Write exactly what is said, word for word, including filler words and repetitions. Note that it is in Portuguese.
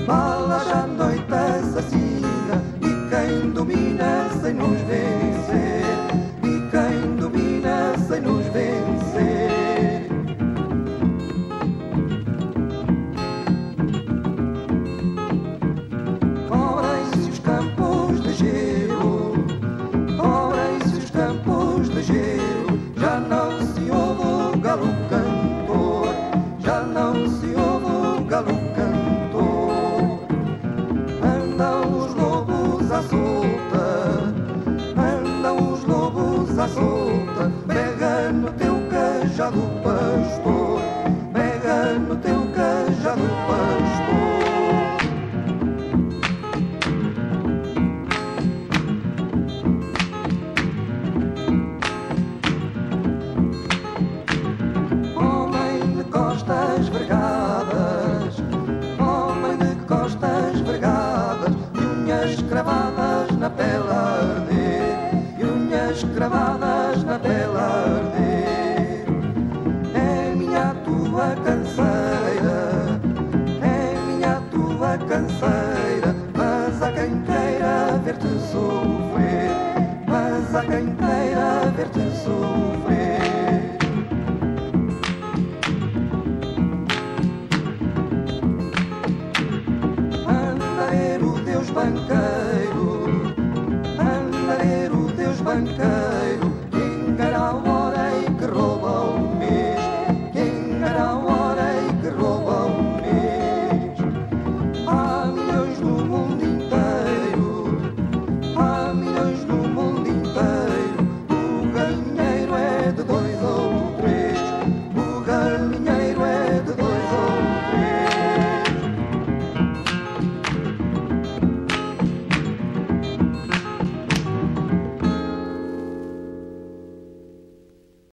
Bala já a noite assassina e quem domina sem nos vencer, e quem domina sem nos vencer. Cobrem-se os campos de gelo, cobrem-se os campos de gelo, já não se ouve o galo cantor, já não se ouve o galo cantor. Andam os lobos à solta, andam os lobos à solta, pega no teu cajado, pastor, pega no teu cajado, pastor. Homem de costas vergadas, homem de costas vergadas, e unhas cravadas na pele a arder, e unhas cravadas na pele a arder. É minha a tua canseira, é minha a tua canseira, mas há quem queira ver-te sofrer, mas há quem queira ver-te sofrer.